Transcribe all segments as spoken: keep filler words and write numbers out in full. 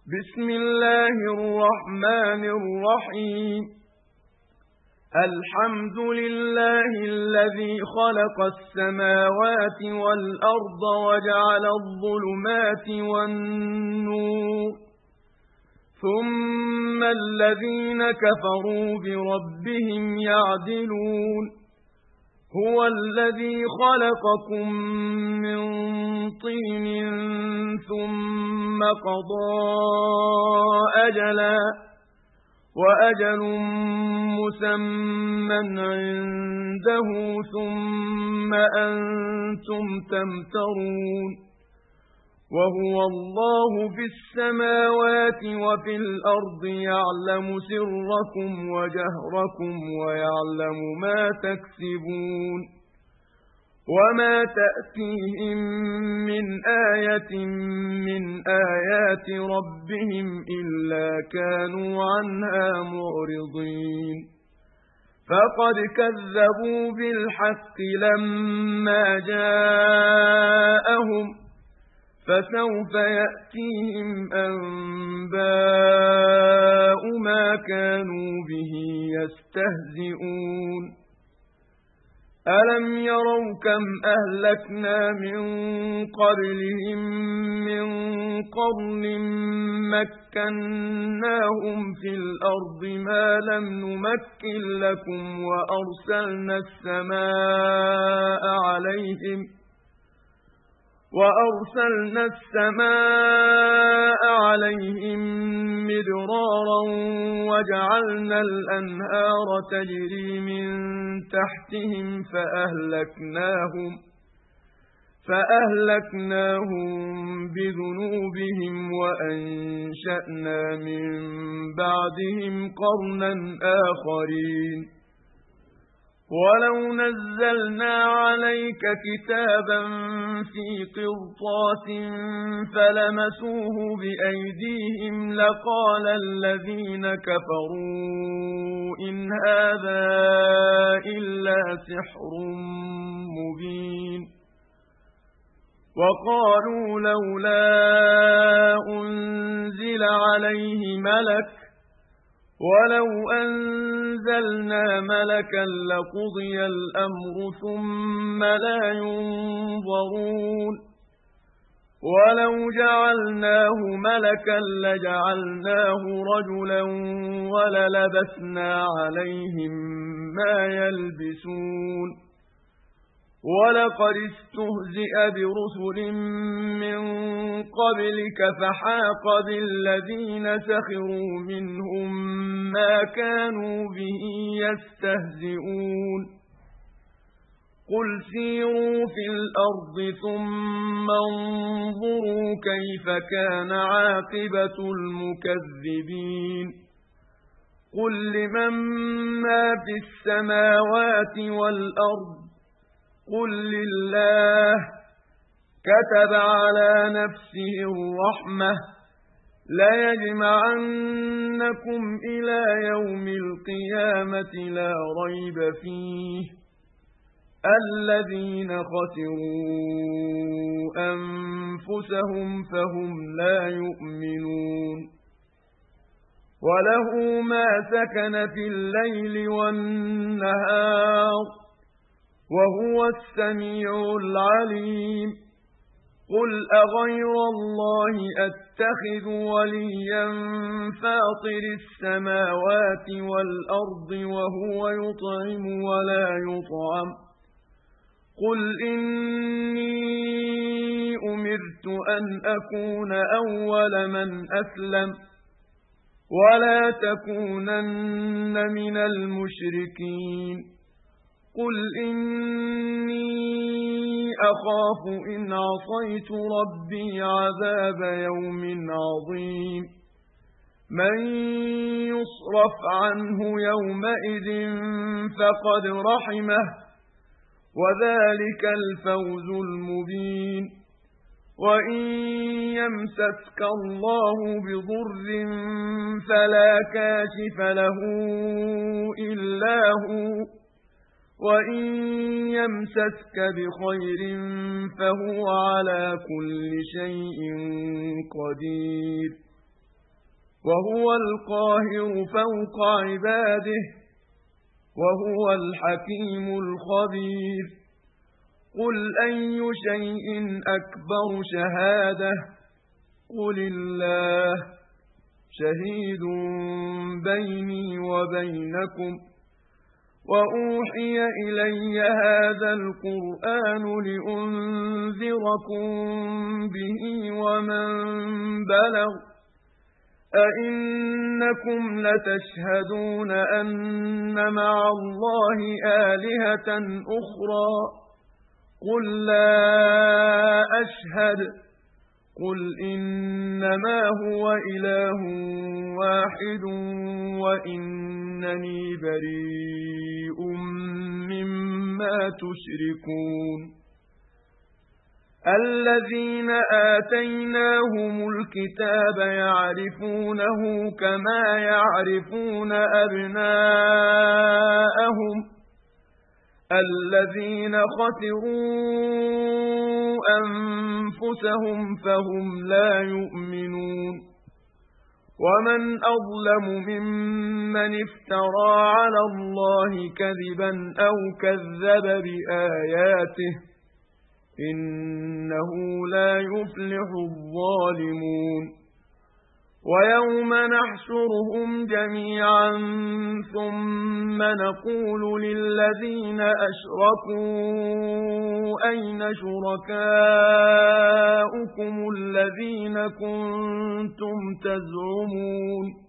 بسم الله الرحمن الرحيم الحمد لله الذي خلق السماوات والأرض وجعل الظلمات والنور ثم الذين كفروا بربهم يعدلون هو الذي خلقكم من طين ثم قضى أجلا وأجل مسمى عنده ثم أنتم تمترون وهو الله في السماوات وفي الأرض يعلم سركم وجهركم ويعلم ما تكسبون وما تأتيهم من آية من آيات ربهم إلا كانوا عنها معرضين فقد كذبوا بالحق لما جاءهم فسوف يأتيهم أنباء ما كانوا به يستهزئون ألم يروا كم أهلكنا من قبلهم من قرن مكناهم في الأرض ما لم نمكن لكم وأرسلنا السماء عليهم وأرسلنا السماء عليهم مدرارا وجعلنا الأنهار تجري من تحتهم فأهلكناهم فأهلكناهم بذنوبهم وأنشأنا من بعدهم قرنا آخرين ولو نزلنا عليك كتابا في قرطاس فلمسوه بأيديهم لقال الذين كفروا إن هذا إلا سحر مبين وقالوا لولا أنزل عليه ملك ولو أنزلنا ملكا لقضي الأمر ثم لا ينظرون ولو جعلناه ملكا لجعلناه رجلا وللبسنا عليهم ما يلبسون ولقد استهزئ برسل من قبلك فحاق بالذين سخروا منهم ما كانوا به يستهزئون قل سيروا في الأرض ثم انظروا كيف كان عاقبة المكذبين قل لمن ما في السماوات والأرض قل لله كتب على نفسه الرحمة ليجمعنكم إلى يوم القيامة لا ريب فيه الذين خسروا أنفسهم فهم لا يؤمنون وله ما سكن في الليل والنهار وهو السميع العليم قل أغير الله أتخذ وليا فاطر السماوات والأرض وهو يطعم ولا يطعم قل إني أمرت أن أكون أول من أسلم ولا تكونن من المشركين قل إني أخاف إن عصيت ربي عذاب يوم عظيم من يصرف عنه يومئذ فقد رحمه وذلك الفوز المبين وإن يمسسك الله بضر فلا كاشف له إلا هو وَإِن يَمْسَسْكَ بِخَيْرٍ فَهُوَ عَلَى كُلِّ شَيْءٍ قَدِيرٌ وهو القاهر فوق عباده وهو الحكيم الخبير قل أي شيء أكبر شهادة قل الله شهيد بيني وبينكم وأوحي إلي هذا القرآن لأنذركم به ومن بلغ أئنكم لتشهدون أن مع الله آلهة أخرى قل لا أشهد قل إنما هو إله واحد وإنني بريء مما تشركون الذين آتيناهم الكتاب يعرفونه كما يعرفون أبناءهم الذين خسروا أنفسهم فهم لا يؤمنون ومن أظلم ممن افترى على الله كذبا أو كذب بآياته إنه لا يفلح الظالمون ويوم نحشرهم جميعا ثم نقول للذين أشركوا أين شركاؤكم الذين كنتم تزعمون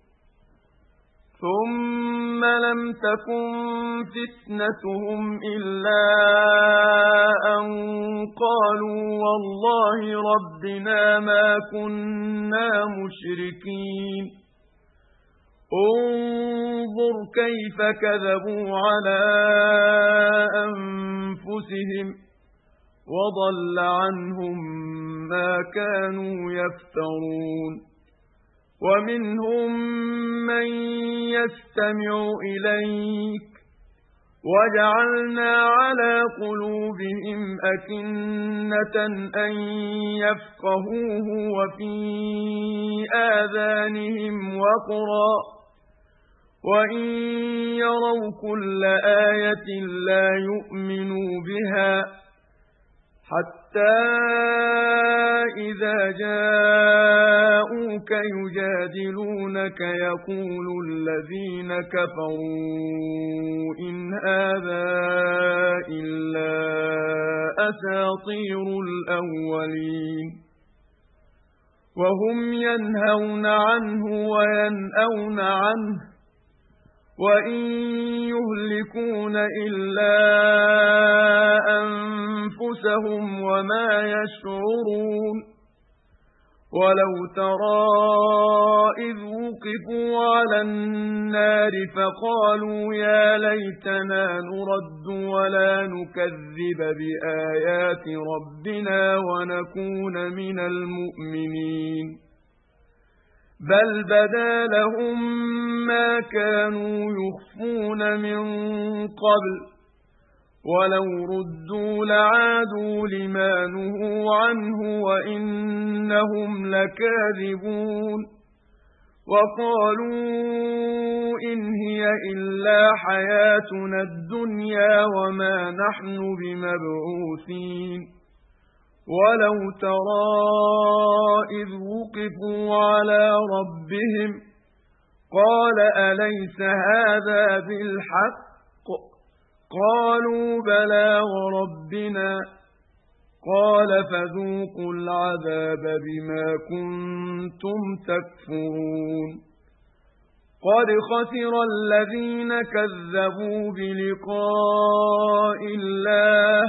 ثم لم تكن فتنتهم إلا أن قالوا والله ربنا ما كنا مشركين انظر كيف كذبوا على أنفسهم وضل عنهم ما كانوا يفترون ومنهم من يستمع إليك وجعلنا على قلوبهم أكنة أن يفقهوه وفي آذانهم وقرا وإن يروا كل آية لا يؤمنوا بها حتى إذا جاءوك يجادلونك يقول الذين كفروا إن هذا إلا أساطير الأولين وهم ينهون عنه وينأون عنه وإن يهلكون إلا أنفسهم وما يشعرون ولو ترى إذ وقفوا على النار فقالوا يا ليتنا نرد ولا نكذب بآيات ربنا ونكون من المؤمنين بل بدا لهم ما كانوا يخفون من قبل ولو ردوا لعادوا لما نهوا عنه وإنهم لكاذبون وقالوا إن هي إلا حياتنا الدنيا وما نحن بمبعوثين ولو ترى إذ وقفوا على ربهم قال أليس هذا بالحق قالوا بلى وربنا قال فذوقوا العذاب بما كنتم تكفرون قد خسر الذين كذبوا بلقاء الله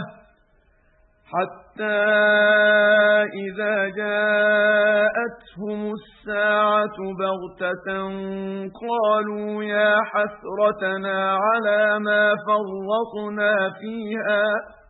حتى إذا جاءتهم الساعة بغتة قالوا يا حسرتنا على ما فرطنا فيها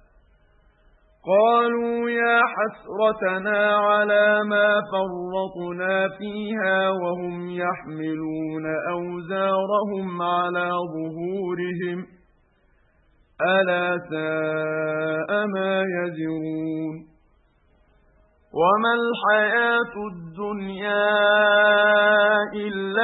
قالوا يا حسرتنا على ما فرطنا فيها وهم يحملون أوزارهم على ظهورهم ألا ساء ما يزرون وما الحياة الدنيا إلا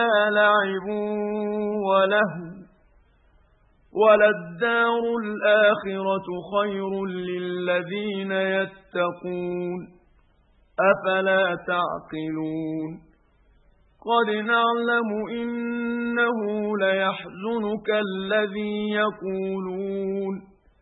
وَلَهْوٍ ۚ وَلَلدَّارُ الْآخِرَةُ خَيْرٌ لِّلَّذِينَ يَتَّقُونَ ۗ أَفَلَا تَعْقِلُونَ قَدْ نَعْلَمُ إِنَّهُ لَيَحْزُنُكَ الَّذِي يَقُولُونَ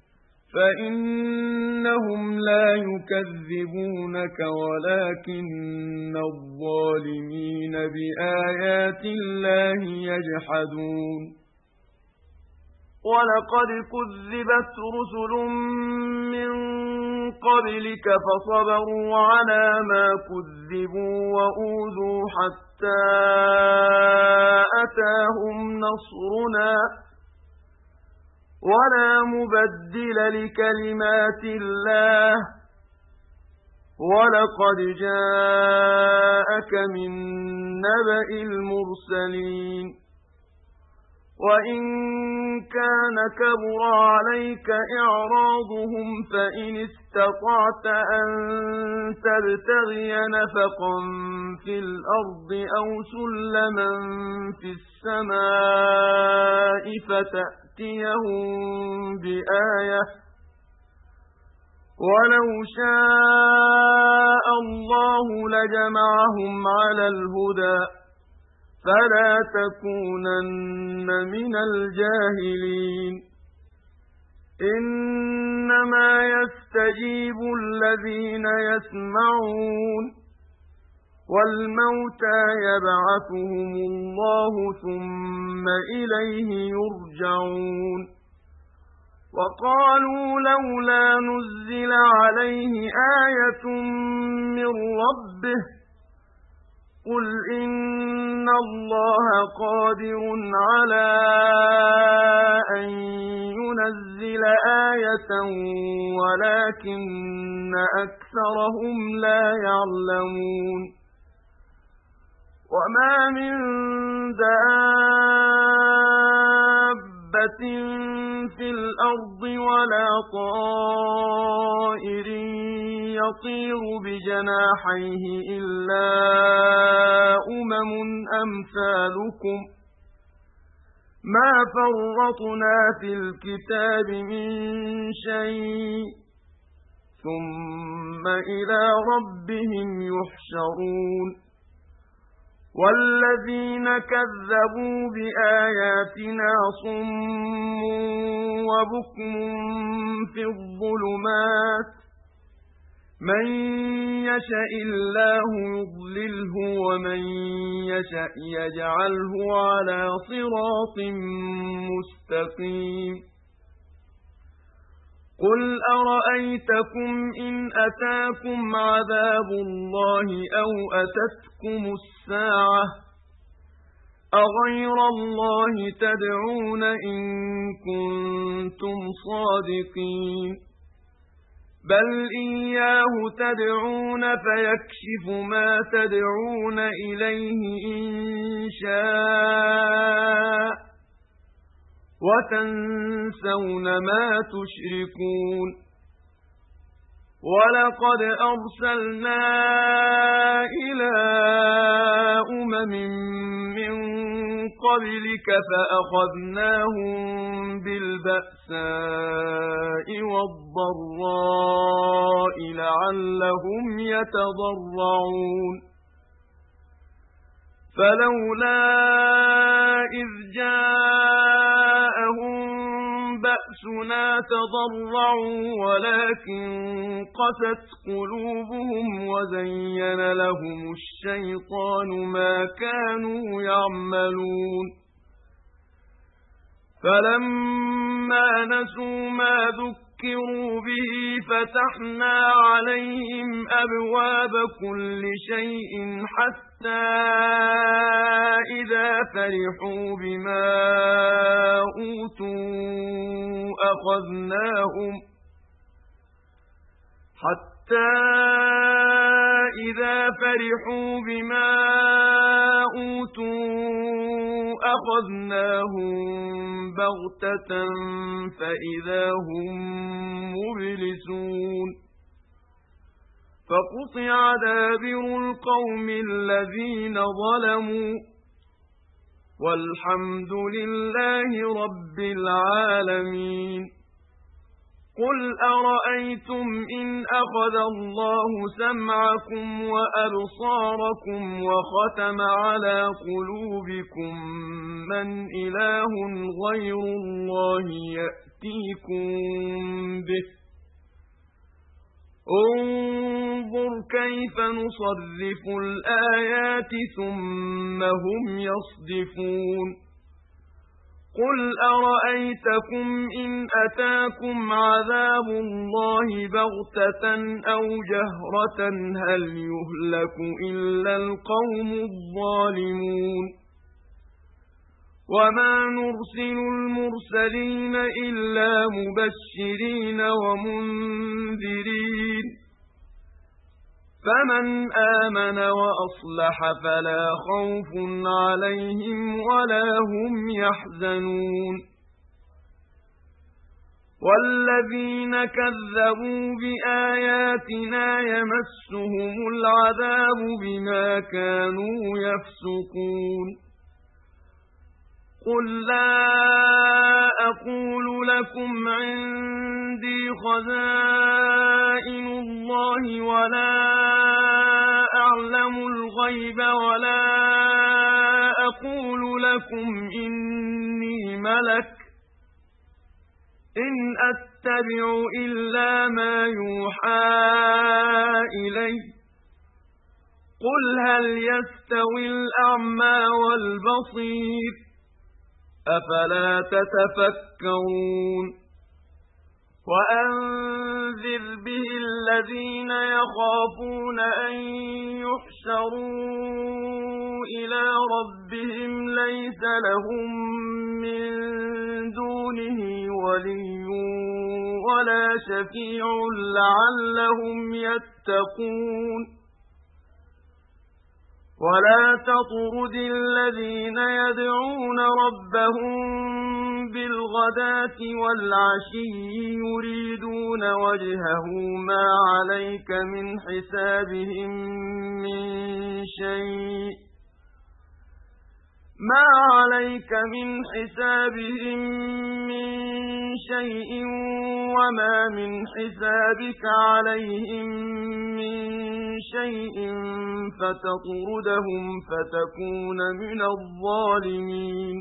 فَإِنَّهُمْ لَا يُكَذِّبُونَكَ وَلَكِنَّ الظَّالِمِينَ بِآيَاتِ اللَّهِ يَجْحَدُونَ وَلَقَدْ كُذِّبَتْ رُسُلٌ مِّن قَبْلِكَ فَصَبَرُوا عَلَىٰ مَا كُذِّبُوا وَأُوذُوا حَتَّىٰ أَتَاهُمْ نَصْرُنَا ۚ وَلَا مُبَدِّلَ لِكَلِمَاتِ اللَّهِ ۚ وَلَقَدْ جَاءَكَ مِن نَّبَإِ الْمُرْسَلِينَ وَإِن كَانَ كَبُرَ عَلَيْكَ إِعْرَاضُهُمْ فَإِنِ اسْتَطَعْتَ أَن تَبْتَغِيَ نَفَقًا فِي الْأَرْضِ أَوْ سُلَّمًا فِي السَّمَاءِ فَتَأْتِيَهُم بِآيَةٍ ۚ وَلَوْ شَاءَ اللَّهُ لَجَمَعَهُمْ عَلَى الْهُدَىٰ ۚ فَلَا تَكُونَنَّ مِنَ الْجَاهِلِينَ إِنَّمَا يَسْتَجِيبُ الَّذِينَ يَسْمَعُونَ ۘ وَالْمَوْتَىٰ يَبْعَثُهُمُ اللَّهُ ثُمَّ إِلَيْهِ يُرْجَعُونَ وَقَالُوا لَوْلَا نُزِّلَ عَلَيْهِ آيَةٌ مِّن رَّبِّهِ ۖ قُلْ إِنَّ اللَّهَ قَادِرٌ عَلَىٰ أَن يُنَزِّلَ آيَةً وَلَٰكِنَّ أَكْثَرَهُمْ لَا يَعْلَمُونَ وَمَا مِن دَابَّةٍ فِي الْأَرْضِ وَلَا طَائِرٍ يَطِيرُ بِجَنَاحَيْهِ إِلَّا أُمَمٌ أَمْثَالُكُم ۚ مَّا فَرَّطْنَا فِي الْكِتَابِ مِن شَيْءٍ ۚ ثُمَّ إِلَىٰ رَبِّهِمْ يُحْشَرُونَ وَالَّذِينَ كَذَّبُوا بِآيَاتِنَا صُمٌّ وَبُكْمٌ فِي الظُّلُمَاتِ ۗ مَن يَشَإِ اللَّهُ يُضْلِلْهُ وَمَن يَشَأْ يَجْعَلْهُ عَلَىٰ صِرَاطٍ مُّسْتَقِيمٍ قُلْ أَرَأَيْتَكُمْ إِنْ أَتَاكُمْ عَذَابُ اللَّهِ أَوْ أَتَتْكُمُ السَّاعَةُ أَغَيْرَ اللَّهِ تَدْعُونَ إِن كُنتُمْ صَادِقِينَ بَلْ إِيَّاهُ تَدْعُونَ فَيَكْشِفُ مَا تَدْعُونَ إِلَيْهِ إِن شَاءَ ۖ وَتَنسَوْنَ مَا تُشْرِكُونَ وَلَقَدْ أَرْسَلْنَا إِلَىٰ أُمَمٍ مِّن قَبْلِكَ فَأَخَذْنَاهُم بِالْبَأْسَاءِ وَالضَّرَّاءِ لَعَلَّهُمْ يَتَضَرَّعُونَ فَلَوْلَا إِذْ جَاءَهُم بَأْسُنَا تَضَرَّعُوا وَلَٰكِن قَسَتْ قُلُوبُهُمْ وَزَيَّنَ لَهُمُ الشَّيْطَانُ مَا كَانُوا يَعْمَلُونَ فَلَمَّا نَسُوا مَا ذُكِّرُوا بِهِ فَتَحْنَا عَلَيْهِمْ أَبْوَابَ كُلِّ شَيْءٍ حَتَّىٰ إِذَا فَرِحُوا بِمَا أُوتُوا أَخَذْنَاهُمْ حَتَّىٰ إِذَا فَرِحُوا بِمَا أُوتُوا أَخَذْنَاهُم بَغْتَةً فَإِذَا هُم مُّبْلِسُونَ فَقُطِعَ دَابِرُ الْقَوْمِ الَّذِينَ ظَلَمُوا والحمد لله رب العالمين. قل أرأيتم إن أخذ الله سمعكم وأبصاركم وختم على قلوبكم من إله غير الله يأتيكم به؟ انظر كيف نصرف الآيات ثم هم يصدفون. قل أرأيتكم إن أتاكم عذاب الله بغتة أو جهرة هل يهلك إلا القوم الظالمون؟ وما نرسل المرسلين إلا مبشرين ومنذرين، فمن آمن وأصلح فلا خوف عليهم ولا هم يحزنون. والذين كذبوا بآياتنا يمسهم العذاب بما كانوا يفسقون. قل لا أقول لكم عندي خزائن الله ولا أعلم الغيب ولا أقول لكم إني ملك إن أتبع إلا ما يوحى إلي. قل هل يستوي الأعمى والبصير أفلا تتفكرون. وأنذر به الذين يخافون أن يحشروا إلى ربهم ليس لهم من دونه ولي ولا شفيع لعلهم يتقون. ولا تطرد الذين يدعون ربهم بالغداة والعشي يريدون وجهه ما عليك من حسابهم من شيء ما عليك من حسابهم من شيء وما من حسابك عليهم من شيء فتطردهم فتكون من الظالمين.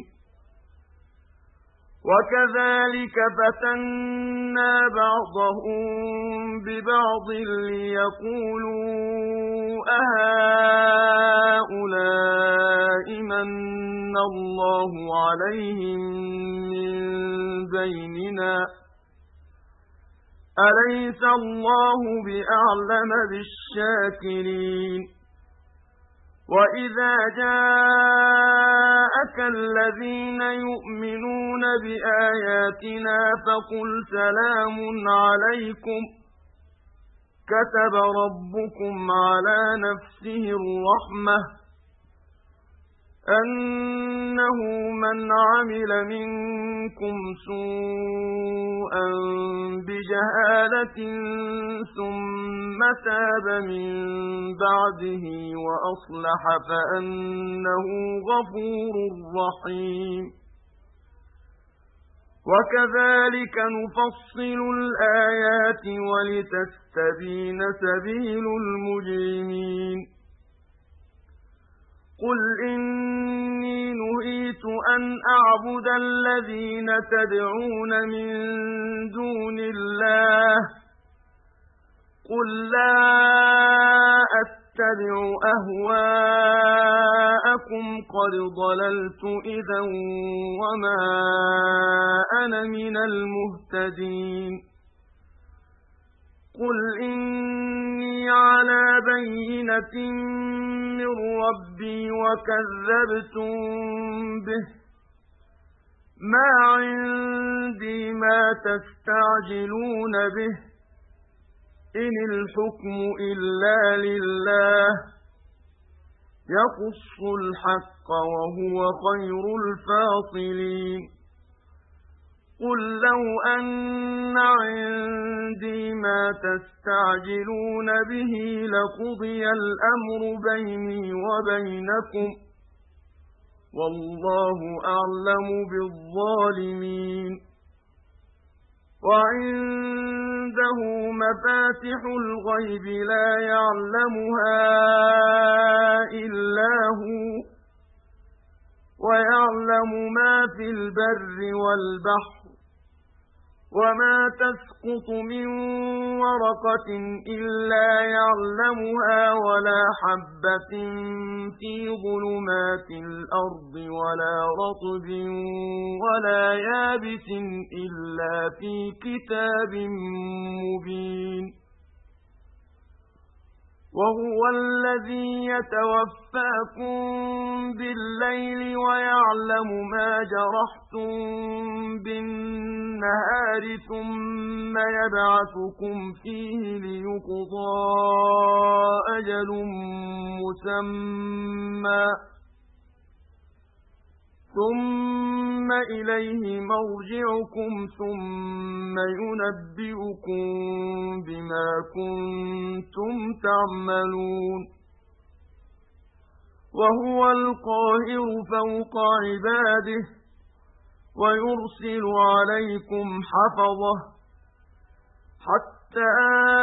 وكذلك فتنا بعضهم ببعض ليقولوا أهؤلاء من الله عليهم من بيننا أليس الله بأعلم بالشاكرين. وإذا جاءك الذين يؤمنون بآياتنا فقل سلام عليكم كتب ربكم على نفسه الرحمة أنه من عمل منكم سوءا بجهالة ثم تاب من بعده وأصلح فأنه غفور رحيم. وكذلك نفصل الآيات ولتستبين سبيل المجرمين. قل إني نهيت أن أعبد الذين تدعون من دون الله قل لا أتبع أهواءكم قد ضللت إذا وما أنا من المهتدين. قل إني على بينة من ربي وكذبتم به ما عندي ما تستعجلون به إن الحكم إلا لله يقص الحق وهو خير الفاصلين. قل لو أن عندي ما تستعجلون به لقضي الأمر بيني وبينكم والله أعلم بالظالمين وعنده مفاتح الغيب لا يعلمها إلا هو ويعلم ما في البر والبحر وما تسقط من ورقة إلا يعلمها ولا حبة في ظلمات الأرض ولا رطب ولا يابس إلا في كتاب مبين وهو الذي يتوفاكم بالليل ويعلم ما جرحتم بالنهار ثم يبعثكم فيه ليقضى أجل مسمى ثم إليه مرجعكم ثم ينبئكم بما كنتم تعملون وهو القاهر فوق عباده ويرسل عليكم حفظه حتى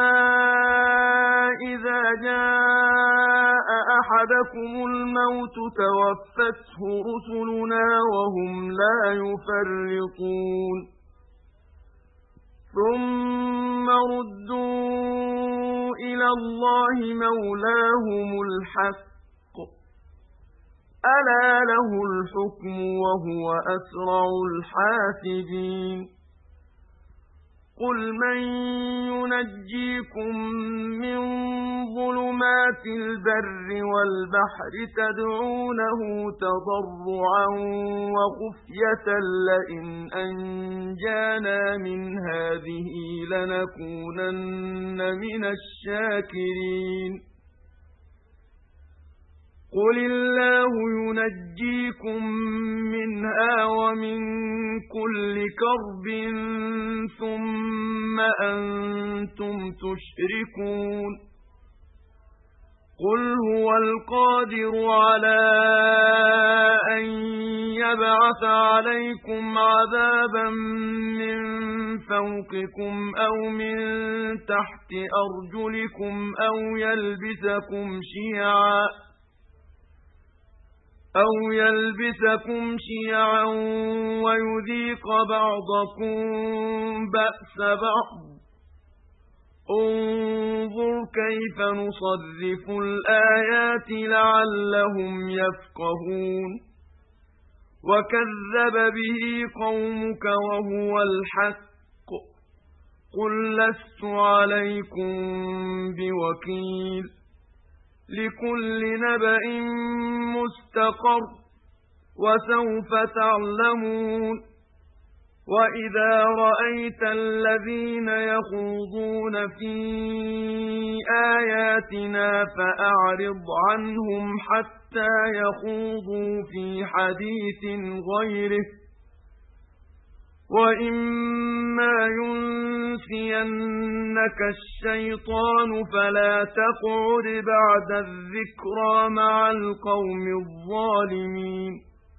إذا جاء أحدكم الموت توفته رسلنا وهم لا يفرطون ثم ردوا إلى الله مولاهم الحق ألا له الحكم وهو أسرع الحاسبين قل من ينجيكم من ظلمات البر والبحر تدعونه تضرعا وخفية لئن أنجانا من هذه لنكونن من الشاكرين قل الله ينجيكم منها ومن كل كرب ثم أنتم تشركون قل هو القادر على أن يبعث عليكم عذابا من فوقكم أو من تحت أرجلكم أو يلبسكم شيعا أو يلبسكم شيعا ويذيق بعضكم بأس بعض انظر كيف نصرف الآيات لعلهم يفقهون وكذب به قومك وهو الحق قل لست عليكم بوكيل لكل نبأ مستقر وسوف تعلمون وإذا رأيت الذين يخوضون في آياتنا فأعرض عنهم حتى يخوضوا في حديث غيره وإما ينسينك الشيطان فلا تقعد بعد الذكرى مع القوم الظالمين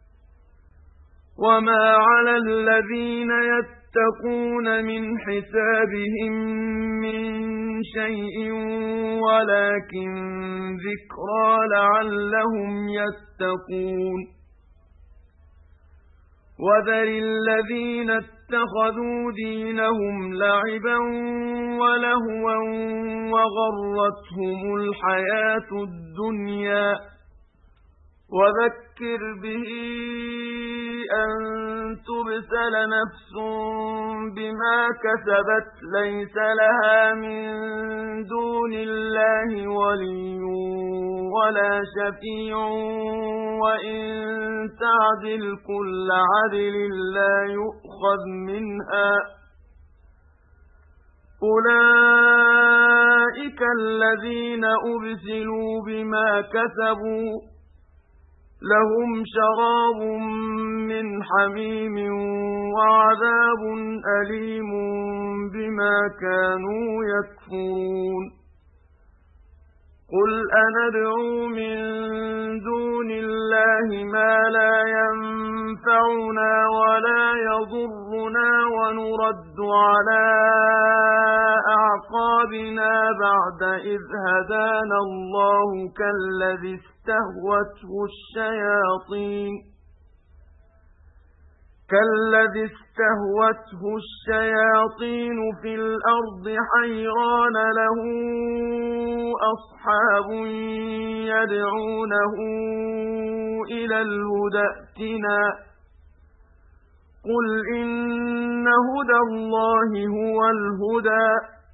وما على الذين يتقون من حسابهم من شيء ولكن ذكرى لعلهم يتقون وذر الذين اتخذوا دينهم لعبا ولهوا وغرتهم الحياة الدنيا وذكر به أن تبسل نفس بما كسبت ليس لها من دون الله ولي ولا شفيع وإن تعدل كل عدل لا يؤخذ منها أولئك الذين أبسلوا بما كسبوا لهم شراب من حميم وعذاب أليم بما كانوا يكفرون قُلْ أَنَدْعُو مِن دُونِ اللَّهِ مَا لَا يَنفَعُنَا وَلَا يَضُرُّنَا وَنُرَدُّ عَلَىٰ أَعْقَابِنَا بَعْدَ إِذْ هَدَانَا اللَّهُ كَالَّذِي اسْتَهْوَتْهُ الشَّيَاطِينُ كالذي استهوته الشياطين في الأرض حيران له أصحاب يدعونه إلى الهدى ائتنا قل إن هدى الله هو الهدى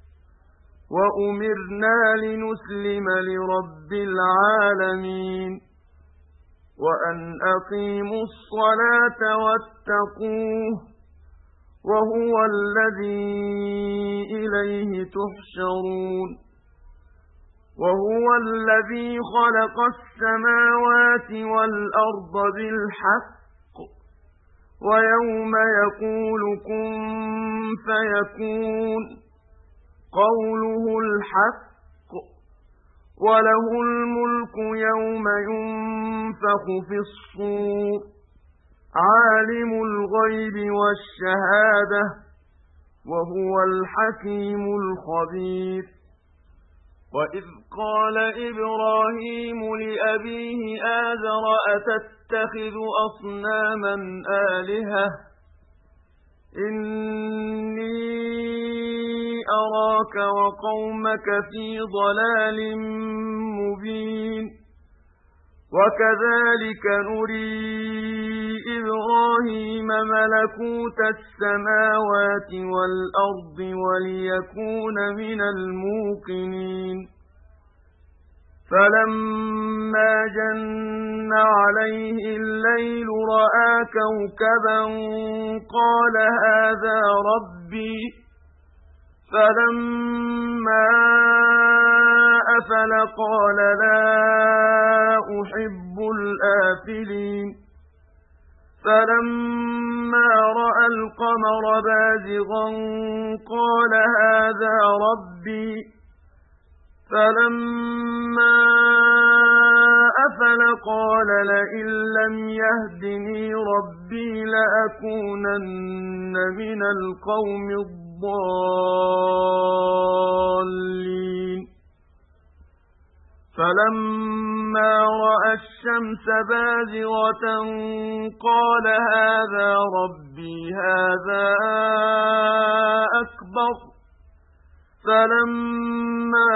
وأمرنا لنسلم لرب العالمين وأن أقيموا الصلاة واتقوه وهو الذي إليه تحشرون وهو الذي خلق السماوات والأرض بالحق ويوم يقول كن فيكون قوله الحق وله الملك يوم ينفخ في الصور عالم الغيب والشهادة وهو الحكيم الخبير وإذ قال إبراهيم لأبيه آزر أتتخذ أصناما آلهة إني أراك وقومك في ضلال مبين وكذلك نري إبراهيم ملكوت السماوات والأرض وليكون من الموقنين فلما جن عليه الليل رأى كوكبا قال هذا ربي فلما أفل قال لا أحب الآفلين فلما رأى القمر بازغا قال هذا ربي فلما أفل قال لئن لم يهدني ربي لأكونن من القوم الضالين فلما رأى الشمس بازغة قال هذا ربي هذا أكبر فلما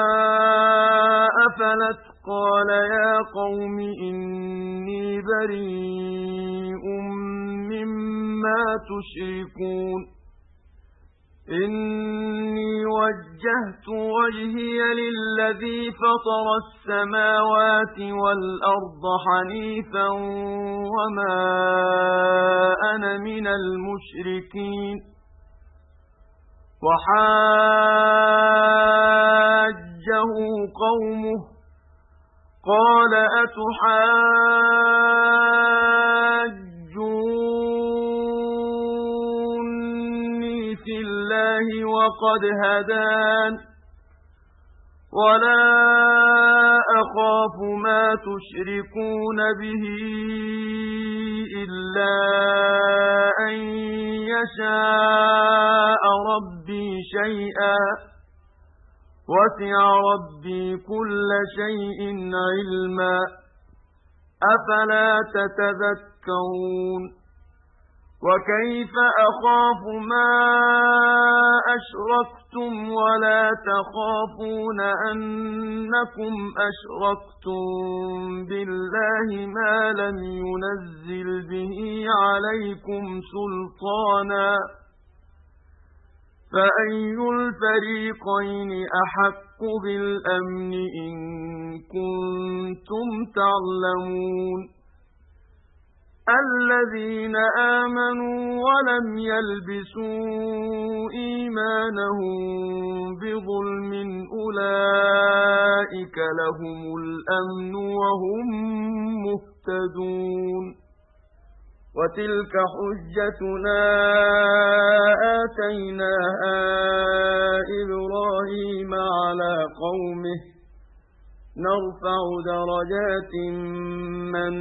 أفلت قال يا قوم إني بريء مما تشركون إني وجهت وجهي للذي فطر السماوات والأرض حنيفا وما أنا من المشركين وحاجه قومه قال أتحاجوني في الله وقد هدان ولا أخاف ما تشركون به إلا أن يشاء ربي شيئا وسع ربي كل شيء علما أفلا تتذكرون وكيف أخاف ما أشركتم ولا تخافون أنكم أشركتم بالله ما لم ينزل به عليكم سلطانا فأي الفريقين أحق بالأمن إن كنتم تعلمون الذين آمنوا ولم يلبسوا إيمانهم بظلم أولئك لهم الأمن وهم مهتدون وتلك حجتنا آتيناها إبراهيم على قومه نرفع درجات من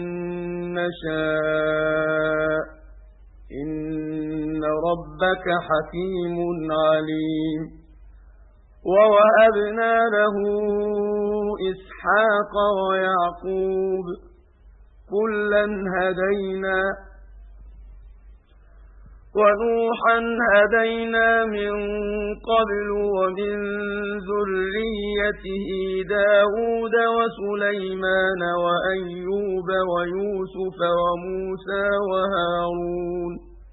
نشاء إن ربك حكيم عليم ووهبنا له إسحاق ويعقوب كلا هدينا ونوحا هدينا من قبل ومن ذريته داود وسليمان وأيوب ويوسف وموسى وهارون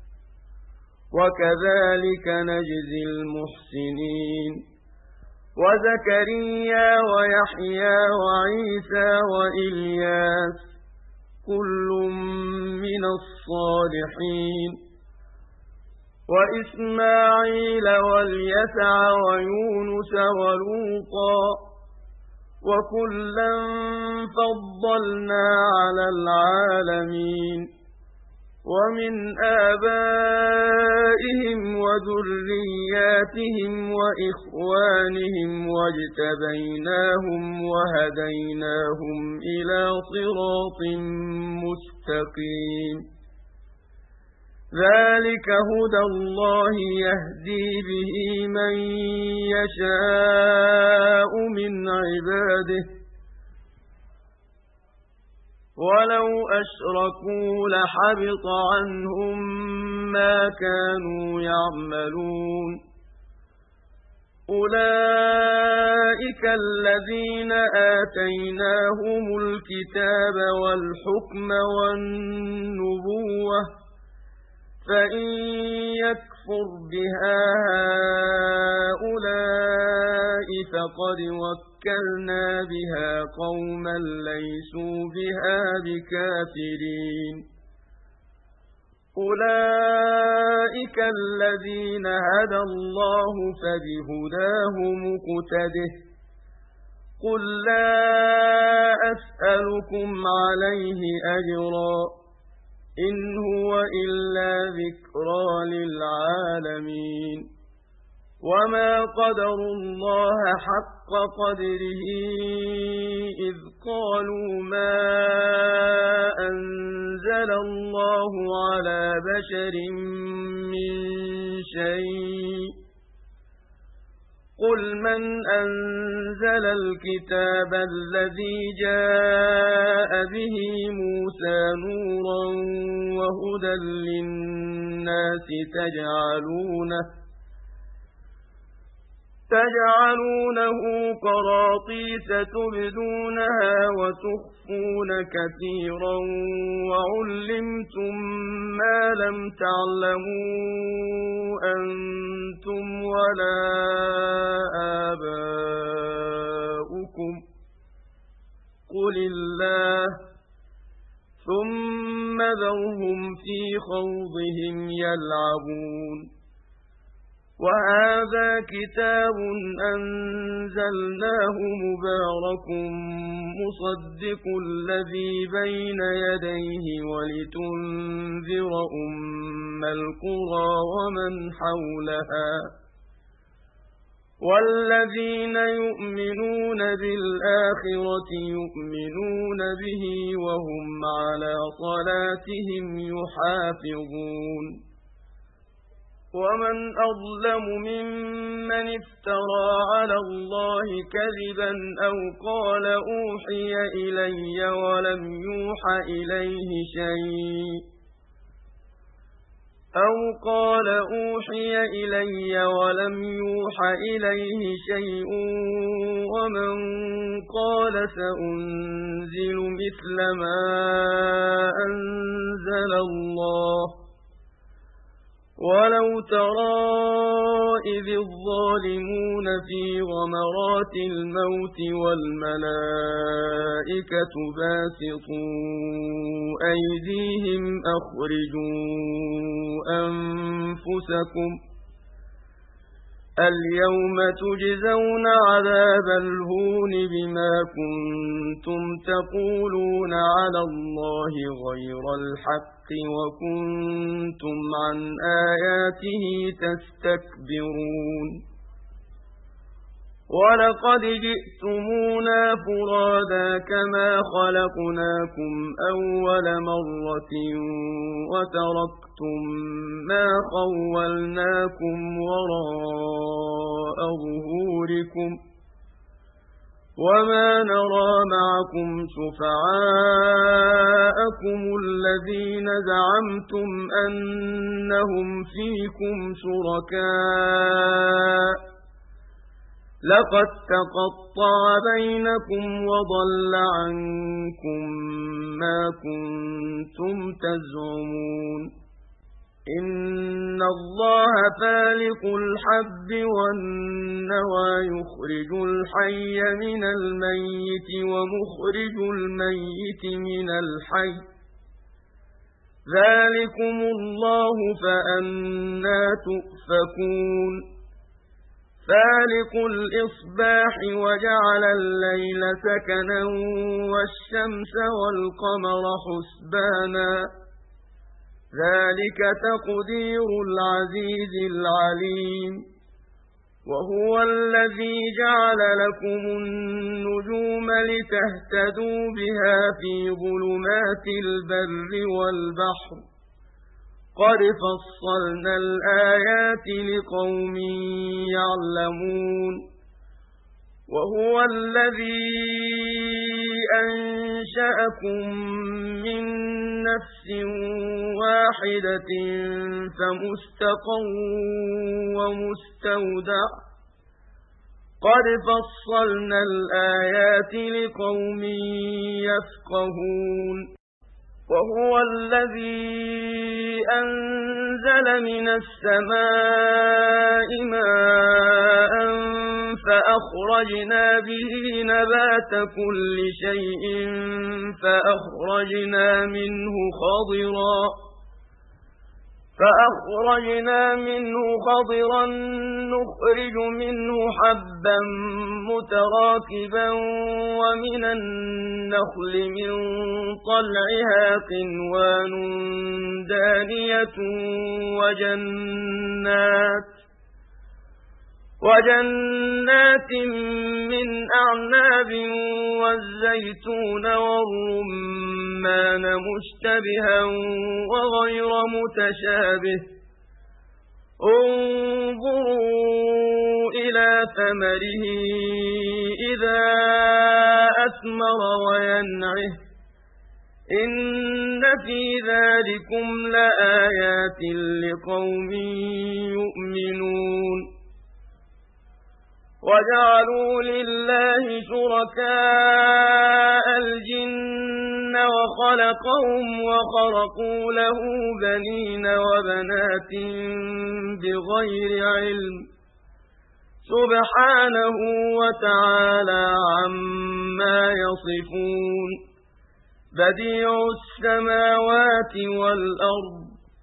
وكذلك نجزي المحسنين وزكريا ويحيى وعيسى وإلياس كل من الصالحين وإسماعيل واليسع ويونس ولوطا وكلا فضلنا على العالمين ومن آبائهم وذرياتهم وإخوانهم واجتبيناهم وهديناهم إلى صراط مستقيم ذلك هدى الله يهدي به من يشاء من عباده ولو أشركوا لحبط عنهم ما كانوا يعملون أولئك الذين آتيناهم الكتاب والحكم والنبوة فإن يكفر بها هؤلاء فقد وكلنا بها قوما ليسوا بها بكافرين أولئك الذين هدى الله فبهداه مقتده قل لا أسألكم عليه أجرا إن هو إلا ذكرى للعالمين وما قدروا الله حق قدره إذ قالوا ما أنزل الله على بشر من شيء قل من أنزل الكتاب الذي جاء به موسى نورا وهدى للناس تجعلونه تجعلونه قراطيس تبدونها وتخفون كثيرا وعلمتم ما لم تعلموا أنتم ولا آباؤكم قل الله ثم ذرهم في خوضهم يلعبون وهذا كتاب أنزلناه مبارك مصدق الذي بين يديه ولتنذر أم القرى ومن حولها والذين يؤمنون بالآخرة يؤمنون به وهم على صلاتهم يحافظون ومن أظلم ممن افترى على الله كذبا أو قال أوحي إلي ولم يوح إليه شيء أو قال أوحي إلي ولم يوح إليه شيء ومن قال سأنزل مثل ما أنزل الله ولو ترى إذ الظالمون في غمرات الموت والملائكة باسطوا أيديهم أخرجوا أنفسكم اليوم تجزون عذاب الهون بما كنتم تقولون على الله غير الحق وكنتم عن آياته تستكبرون وَلَقَدْ جِئْتُمُونَا فُرَادَىٰ كَمَا خَلَقْنَاكُمْ أَوَّلَ مَرَّةٍ وَتَرَكْتُم مَّا خَوَّلْنَاكُمْ وَرَاءَ ظُهُورِكُمْ وَمَا نَرَىٰ مَعَكُمْ شُفَعَاءَكُمُ الَّذِينَ زَعَمْتُمْ أَنَّهُمْ فِيكُمْ شُرَكَاءُ ۚ لَقَد تَّقَطَّعَ بَيْنَكُمْ وَضَلَّ عَنكُم مَّا كُنتُمْ تَزْعُمُونَ إِنَّ اللَّهَ فَالِقُ الْحَبِّ وَالنَّوَىٰ يُخْرِجُ الْحَيَّ مِنَ الْمَيِّتِ وَمُخْرِجُ الْمَيِّتِ مِنَ الْحَيِّ ۚ ذَٰلِكُمُ اللَّهُ فَأَنَّىٰ تُؤْفَكُونَ فَالِقُ الْإِصْبَاحِ وَجَعَلَ اللَّيْلَ سَكَنًا وَالشَّمْسَ وَالْقَمَرَ حُسْبَانًا ۚ ذَٰلِكَ تَقْدِيرُ الْعَزِيزِ الْعَلِيمِ وَهُوَ الَّذِي جَعَلَ لَكُمُ النُّجُومَ لِتَهْتَدُوا بِهَا فِي ظُلُمَاتِ الْبَرِّ وَالْبَحْرِ ۗ قَدْ فَصَّلْنَا الْآيَاتِ لِقَوْمٍ يَعْلَمُونَ وَهُوَ الَّذِي أَنشَأَكُم مِّن نَّفْسٍ وَاحِدَةٍ فَمُسْتَقَرٌّ وَمُسْتَوْدَعٌ ۗ قَدْ فَصَّلْنَا الْآيَاتِ لِقَوْمٍ يَفْقَهُونَ وَهُوَ الَّذِي أَنزَلَ مِنَ السَّمَاءِ مَاءً فَأَخْرَجْنَا بِهِ نَبَاتَ كُلِّ شَيْءٍ فَأَخْرَجْنَا مِنْهُ خَضِرًا فَأَخْرَجْنَا مِنْهُ خَضِرًا نُّخْرِجُ مِنْهُ حَبًّا مُّتَرَاكِبًا وَمِنَ النَّخْلِ مِن طَلْعِهَا قِنْوَانٌ دَانِيَةٌ وَجَنَّاتٍ وَجَنَّاتٍ مِّنْ أَعْنَابٍ وَالزَّيْتُونَ وَالرُّمَّانَ مُشْتَبِهًا وَغَيْرَ مُتَشَابِهٍ ۗ انظُرُوا إِلَىٰ ثَمَرِهِ إِذَا أَثْمَرَ وَيَنْعِهِ ۚ إِنَّ فِي ذَٰلِكُمْ لَآيَاتٍ لِّقَوْمٍ يُؤْمِنُونَ وَجَعَلُوا لِلَّهِ شُرَكَاءَ الْجِنَّ وَخَلَقَهُمْ وَخَرَقُوا لَهُ بَنِينَ وَبَنَاتٍ بِغَيْرِ عِلْمٍ ۚ سُبْحَانَهُ وَتَعَالَىٰ عَمَّا يَصِفُونَ بَدِيعُ السَّمَاوَاتِ وَالْأَرْضِ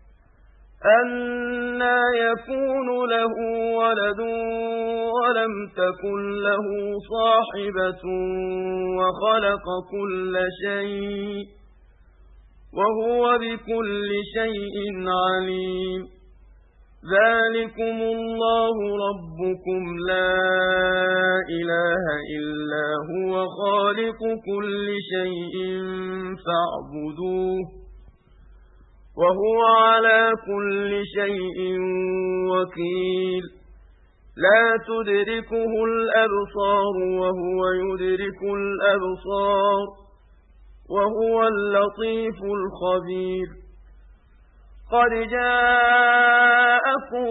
أَنَّىٰ يَكُونُ لَهُ وَلَدٌ وَلَمْ تَكُن لَّهُ صَاحِبَةٌ وَخَلَقَ كُلَّ شَيْءٍ ۖ وَهُوَ بِكُلِّ شَيْءٍ عَلِيمٌ ذَٰلِكُمُ اللَّهُ رَبُّكُمْ لَا إِلَٰهَ إِلَّا هُوَ خَالِقُ كُلِّ شَيْءٍ فَاعْبُدُوهُ ۚ وَهُوَ عَلَىٰ كُلِّ شَيْءٍ وَكِيلٌ لَا تُدْرِكُهُ الْأَبْصَارُ وَهُوَ يُدْرِكُ الْأَبْصَارَ وَهُوَ اللَّطِيفُ الْخَبِيرُ قَدْ جَاءَكُم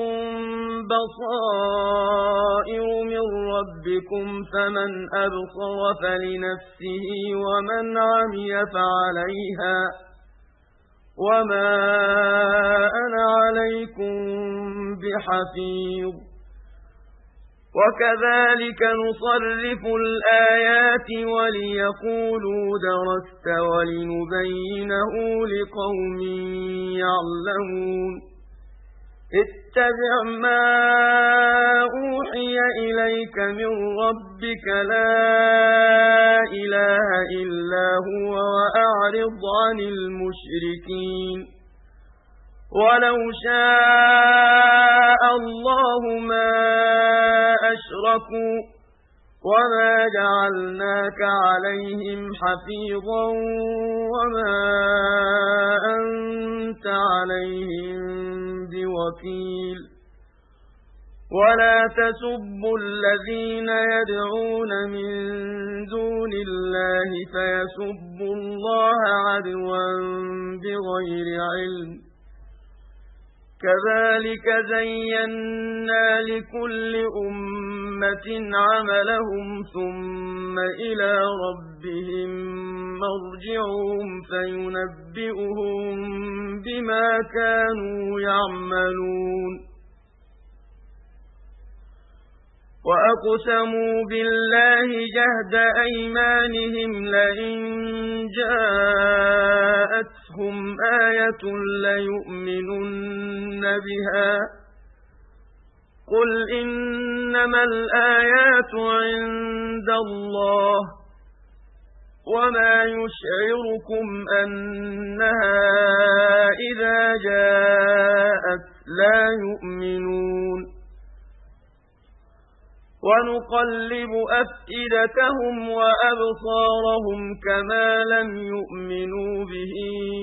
بَصَائِرُ مِن رَّبِّكُمْ فَمَنْ أَبْصَرَ فَلِنَفْسِهِ وَمَنْ عَمِيَ فَعَلَيْهَا ۚ وَمَا أَنَا عَلَيْكُم بِحَفِيظٍ وَكَذَٰلِكَ نُصَرِّفُ الْآيَاتِ وَلِيَقُولُوا دَرَسْتَ وَلِنُبَيِّنَهُ لِقَوْمٍ يَعْلَمُونَ اتَّبِعْ مَا أُوحِيَ إِلَيْكَ مِن رَّبِّكَ لَا إِلَٰهَ إِلَّا هُوَ وَأَعْرِضْ عَنِ الْمُشْرِكِينَ وَلَوْ شَاءَ اللَّهُ مَا أَشْرَكُوا وما جعلناك عليهم حفيظا وما أنت عليهم بوكيل ولا تسبوا الذين يدعون من دون الله فيسبوا الله عدوا بغير علم كذلك زينا لكل أمة عملهم ثم إلى ربهم مرجعهم فينبئهم بما كانوا يعملون وأقسموا بالله جهد أيمانهم لئن جاءتهم آية ليؤمنن بها قل إنما الآيات عند الله وما يشعركم أنها إذا جاءت لا يؤمنون ونقلب أفئدتهم وأبصارهم كما لم يؤمنوا به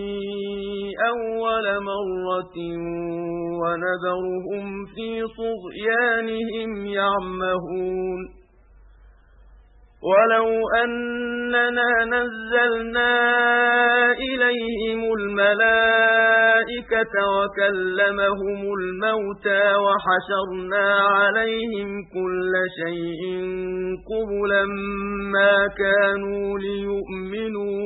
أول مرة ونذرهم في طغيانهم يعمهون ولو أننا نزلنا إليهم الملائكة وكلمهم الموتى وحشرنا عليهم كل شيء قبلا ما كانوا ليؤمنوا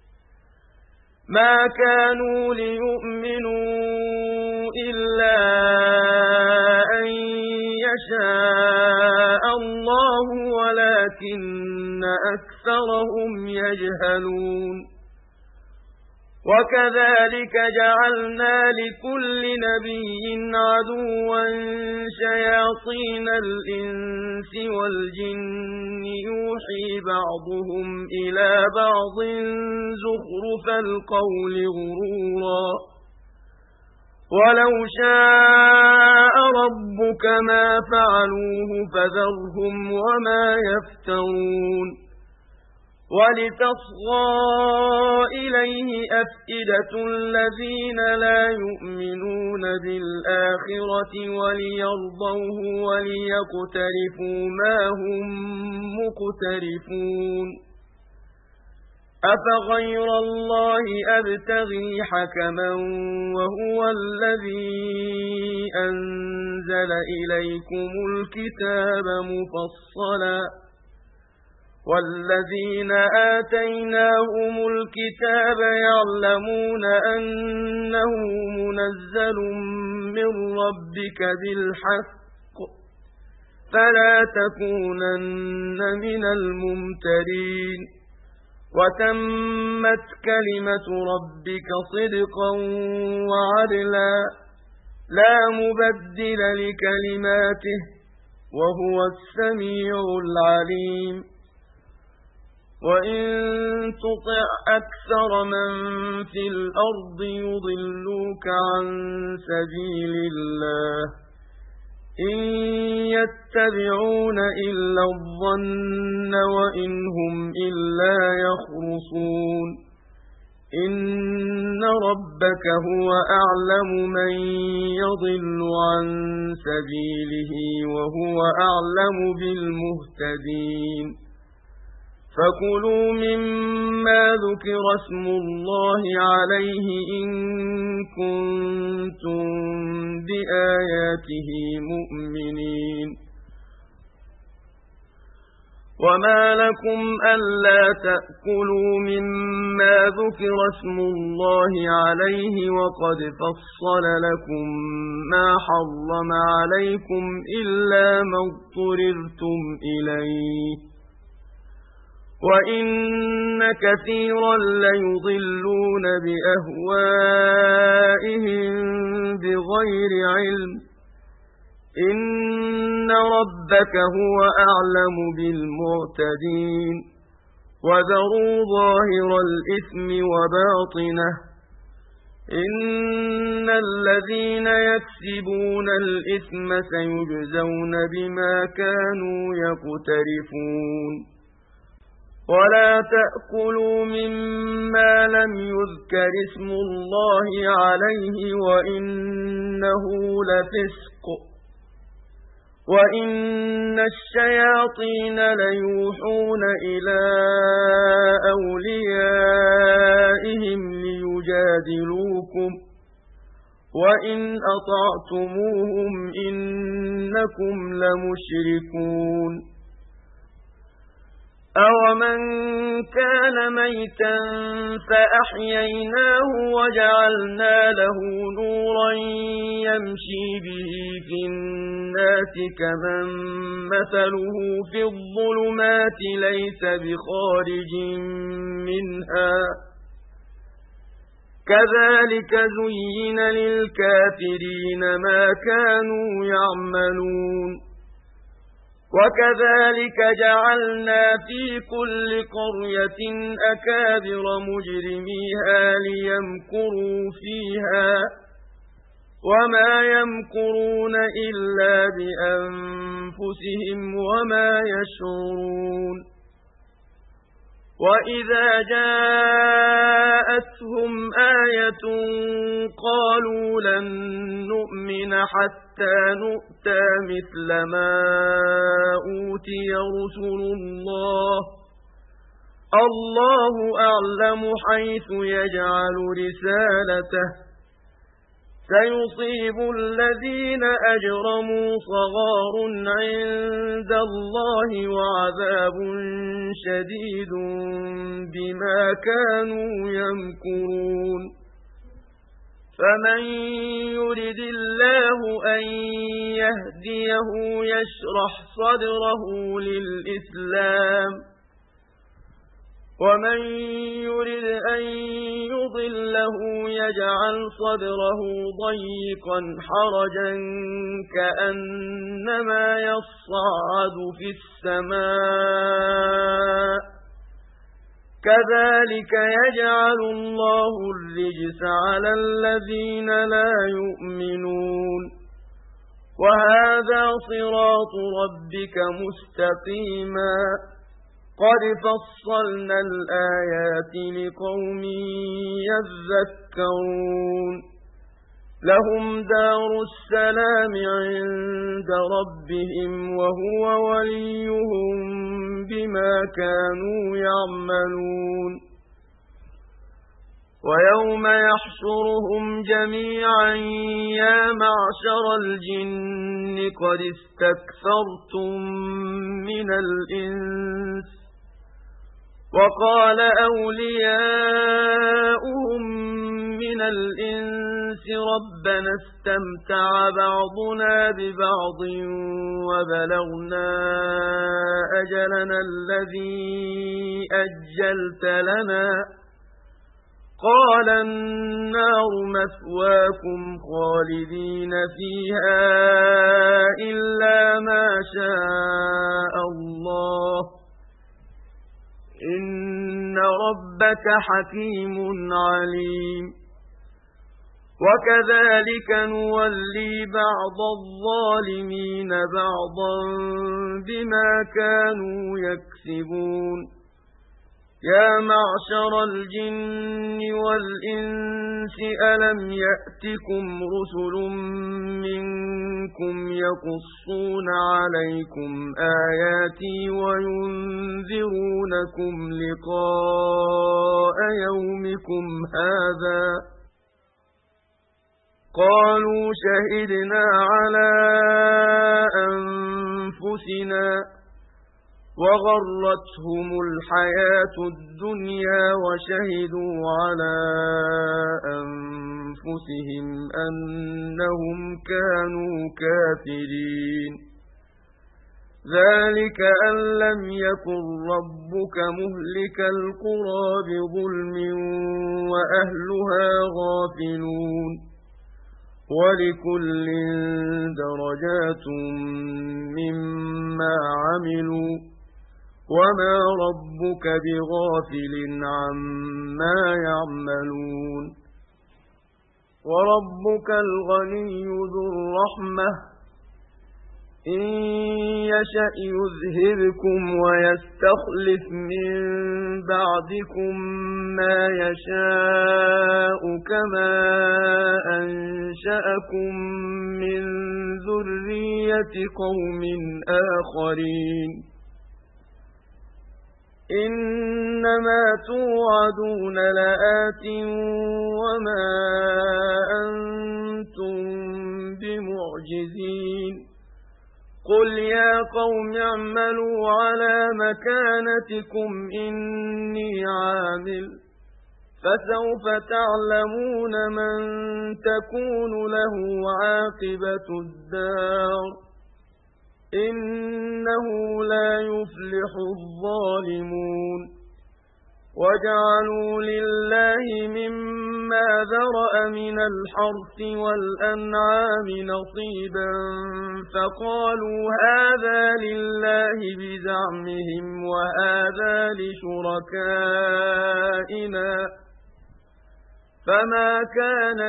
ما كانوا ليؤمنوا إلا أن يشاء الله ولكن أكثرهم يجهلون وكذلك جعلنا لكل نبي عدوا شياطين الإنس والجن يوحي بعضهم إلى بعض زخرف القول غرورا ولو شاء ربك ما فعلوه فذرهم وما يفترون ولتصغى إليه أفئدة الذين لا يؤمنون بالآخرة وليرضوه وليقترفوا ما هم مقترفون أفغير الله أبتغي حكما وهو الذي أنزل إليكم الكتاب مفصلا والذين آتيناهم الكتاب يعلمون أنه منزل من ربك بالحق فلا تكونن من الممترين وتمت كلمة ربك صدقا وعدلا لا مبدل لكلماته وهو السميع العليم وإن تطع أكثر من في الأرض يضلوك عن سبيل الله إن يتبعون إلا الظن وإن هم إلا يخرصون إن ربك هو أعلم من يضل عن سبيله وهو أعلم بالمهتدين فكلوا مما ذكر اسم الله عليه إن كنتم بآياته مؤمنين وما لكم ألا تأكلوا مما ذكر اسم الله عليه وقد فصل لكم ما حرم عليكم إلا ما اضطررتم إليه وإن كثيرا ليضلون بأهوائهم بغير علم إن ربك هو أعلم بالمعتدين وذروا ظاهر الإثم وباطنه إن إن الذين يكسبون الإثم سيجزون بما كانوا يقترفون ولا تأكلوا مما لم يذكر اسم الله عليه وإنه لفسق وإن الشياطين ليوحون إلى أوليائهم ليجادلوكم وإن أطعتموهم إنكم لمشركون أَوَمَنْ كَانَ مَيْتًا فَأَحْيَيْنَاهُ وَجَعَلْنَا لَهُ نُورًا يَمْشِي بِهِ فِي النَّاسِ كَمَنْ مَثَلُهُ فِي الظُّلُمَاتِ لَيْسَ بِخَارِجٍ مِنْهَا كَذَلِكَ زُيِّنَ لِلْكَافِرِينَ مَا كَانُوا يَعْمَلُونَ وَكَذَلِكَ جَعَلْنَا فِي كُلِّ قَرْيَةٍ أَكَابِرَ مُجْرِمِيهَا لِيَمْكُرُوا فِيهَا وَمَا يَمْكُرُونَ إِلَّا بِأَنفُسِهِمْ وَمَا يَشْعُرُونَ وَإِذَا جَاءَتْهُمْ آيَةٌ قَالُوا لَن نُّؤْمِنَ حَتَّى نُؤْتَىٰ مِثْلَ مَا أُوتِيَ رُسُلُ اللَّهِ اللَّهُ أَعْلَمُ حَيْثُ يَجْعَلُ رِسَالَتَهُ سَيُصِيبُ الَّذِينَ أَجْرَمُوا صَغَارٌ عِندَ اللَّهِ وَعَذَابٌ شَدِيدٌ بِمَا كَانُوا يَمْكُرُونَ فَمَن يُرِدِ اللَّهُ أَن يَهْدِيَهُ يَشْرَحْ صَدْرَهُ لِلْإِسْلَامِ وَمَن يُرِدْ أَن يُضِلَّهُ يَجْعَلْ صَدْرَهُ ضَيِّقًا حَرَجًا كَأَنَّمَا يَصَّعَّدُ فِي السَّمَاءِ كَذَلِكَ يَجْعَلُ اللَّهُ الرِّجْسَ عَلَى الَّذِينَ لَا يُؤْمِنُونَ وَهَذَا صِرَاطُ رَبِّكَ مُسْتَقِيمًا قَدْ فَصَّلْنَا الْآيَاتِ لِقَوْمٍ يَذَّكَّرُونَ لَهُمْ دَارُ السَّلَامِ عِندَ رَبِّهِمْ وَهُوَ وَلِيُّهُم بِمَا كَانُوا يَعْمَلُونَ وَيَوْمَ يَحْشُرُهُمْ جَمِيعًا يَا مَعْشَرَ الْجِنِّ قَدِ اسْتَكْثَرْتُم مِّنَ الْإِنسِ وَقَالَ أَوْلِيَاؤُهُم مِّنَ الْإِنسِ رَبَّنَا اسْتَمْتَعَ بَعْضُنَا بِبَعْضٍ وَبَلَغْنَا أَجَلَنَا الَّذِي أَجَّلْتَ لَنَا قَالَ النَّارُ مَثْوَاكُمْ خَالِدِينَ فِيهَا إِلَّا مَا شَاءَ اللَّهُ إِنَّ رَبَّكَ حَكِيمٌ عَلِيمٌ وَكَذَلِكَ نُوَلِّي بَعْضَ الظَّالِمِينَ بَعْضًا بِمَا كَانُوا يَكْسِبُونَ يَا مَعْشَرَ الْجِنِّ وَالْإِنسِ أَلَمْ يَأْتِكُمْ رُسُلٌ مِّنكُمْ يَقُصُّونَ عَلَيْكُمْ آيَاتِي وَيُنذِرُونَكُمْ لِقَاءَ يَوْمِكُمْ هَٰذَا قَالُوا شَهِدْنَا عَلَىٰ أَنفُسِنَا وَغَرَّتْهُمُ الْحَيَاةُ الدُّنْيَا وَشَهِدُوا عَلَىٰ أَنفُسِهِمْ أَنَّهُمْ كَانُوا كَافِرِينَ ذَلِكَ أَن لَّمْ يَكُن رَّبُّكَ مُهْلِكَ الْقُرَىٰ بِظُلْمٍ وَأَهْلُهَا غَافِلُونَ وَلِكُلٍّ دَرَجَاتٌ مِّمَّا عَمِلُوا وَمَا رَبُّكَ بِغَافِلٍ عَمَّا يَعْمَلُونَ وربك الغني ذو الرحمة إن يشأ يذهبكم ويستخلف من بعدكم ما يشاء كما أنشأكم من ذرية قوم آخرين إنما توعدون لآت وما أنتم بمعجزين قل يا قوم اعملوا على مكانتكم إني عامل فسوف تعلمون من تكون له عاقبة الدار إنه لا يفلح الظالمون وجعلوا لله مما ذرأ من الحرث والأنعام نصيبا فقالوا هذا لله بزعمهم وهذا لشركائنا فما كان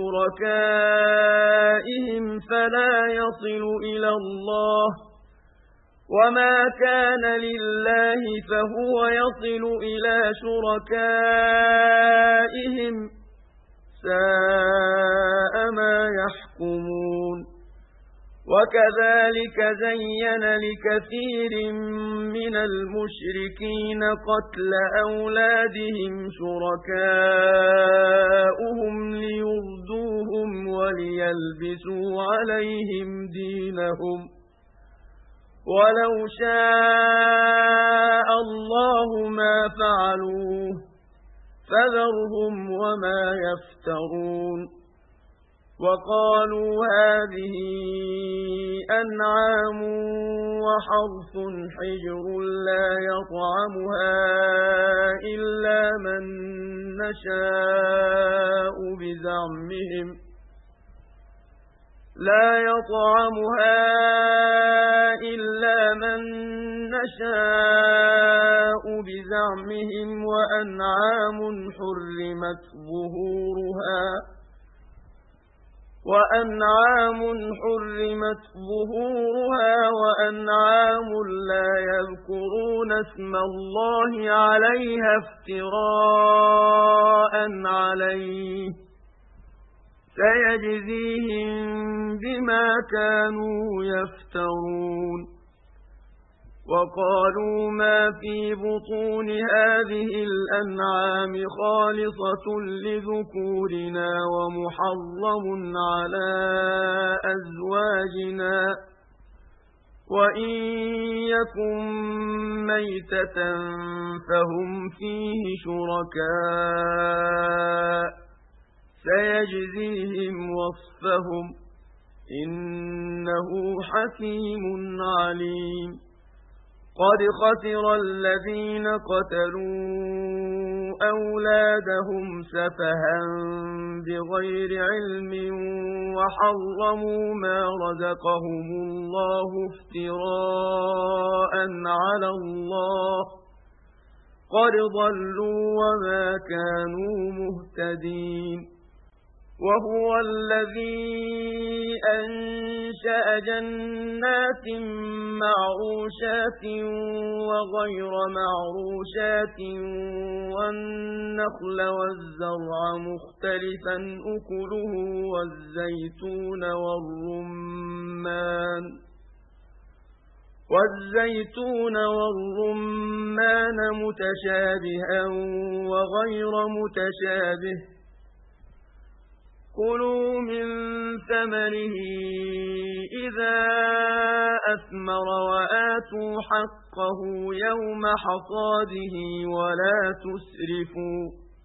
لشركائهم فلا يصل إلى الله وما كان لله فهو يصل إلى شركائهم ساء ما يحكمون وكذلك زين لكثير من المشركين قتل أولادهم شركاؤهم ليردوهم وليلبسوا عليهم دينهم ولو شاء الله ما فعلوه فذرهم وما يفترون وقالوا هذه أنعام وحرث حجر لا يطعمها إلا من نشاء بزعمهم لا يطعمها إلا من نشاء بزعمهم وأنعام حرمت ظهورها وأنعام حرمت ظهورها وأنعام لا يذكرون اسم الله عليها افتراء عليه سيجزيهم بما كانوا يفترون وقالوا ما في بطون هذه الأنعام خالصة لذكورنا ومحرم على أزواجنا وإن يكن ميتة فهم فيه شركاء سيجزيهم وصفهم إنه حكيم عليم قد خسر الذين قتلوا أولادهم سفها بغير علم وحرموا ما رزقهم الله افتراء على الله قد ضلوا وما كانوا مهتدين وهو الذي أنشأ جنات معروشات وغير معروشات والنخل والزرع مختلفا أكله والزيتون والرمان والزيتون والرمان متشابها وغير متشابه كلوا من ثمره إذا أثمر وآتوا حقه يوم حصاده ولا تسرفوا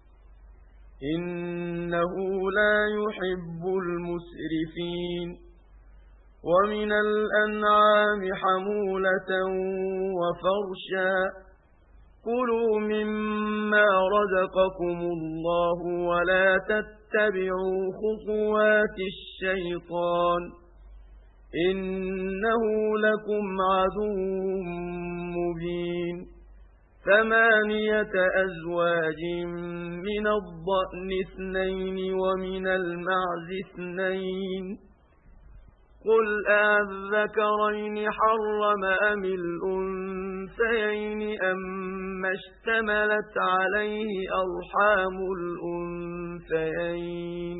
إنه لا يحب المسرفين ومن الأنعام حمولة وفرشا كلوا مما رزقكم الله ولا تتبعوا خطوات الشيطان إنه لكم عدو مبين ثمانية أزواج من الضأن اثنين ومن المعز اثنين قل أذكرين حرم أم الأنثيين أما اشتملت عليه أرحام الأنثيين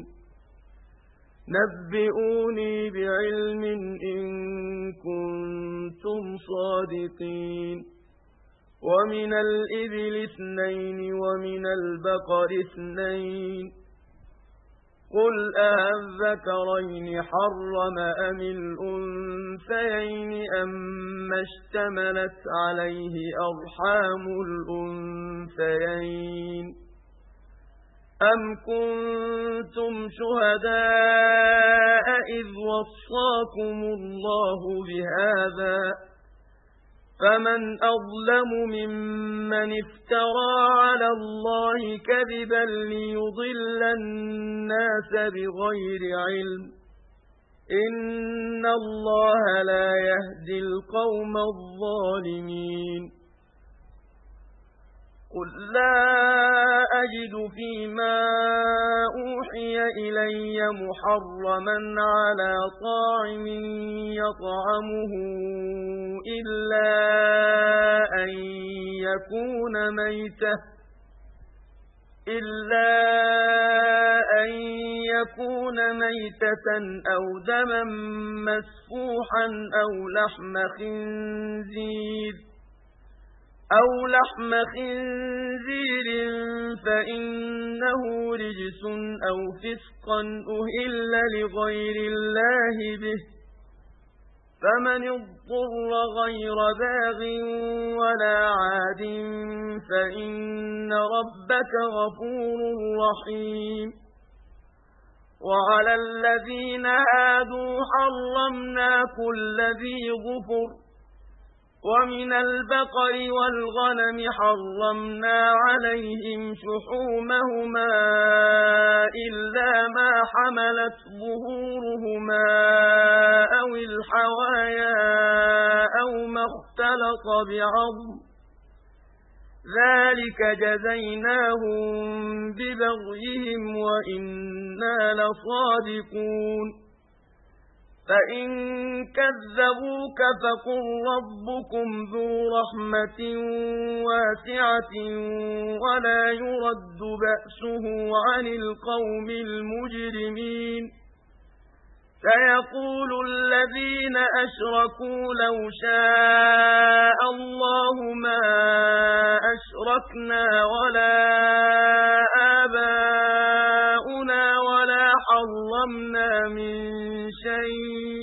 نبئوني بعلم إن كنتم صادقين ومن الإبل اثنين ومن البقر اثنين قل أذكرين حرم أم الأنثيين أما اشتملت عليه أرحام الأنثيين أم كنتم شهداء إذ وصاكم الله بهذا فمن أظلم ممن افترى على الله كذبا ليضل الناس بغير علم إن الله لا يهدي القوم الظالمين قل لا أجد فيما أوحي إلي محرما على طاعم يطعمه إلا أن يكون ميتة إلا أن يكون ميتة أو دما مسفوحا أو لحم خنزير أو لحم خنزير فإنه رجس أو فسقا أهل لغير الله به فمن اضطر غير باغ ولا عاد فإن ربك غفور رحيم وعلى الذين هادوا حرمنا كل ذي ظفر ومن البقر والغنم حرمنا عليهم شحومهما إلا ما حملت ظهورهما أو الحوايا أو ما اختلط بعظم ذلك جزيناهم ببغيهم وإنا لصادقون فإن كذبوك فقل ربكم ذو رحمة واسعة ولا يرد بأسه عن القوم المجرمين سيقول الذين أشركوا لو شاء الله ما أشركنا ولا آباؤنا ولا حرمنا من شيء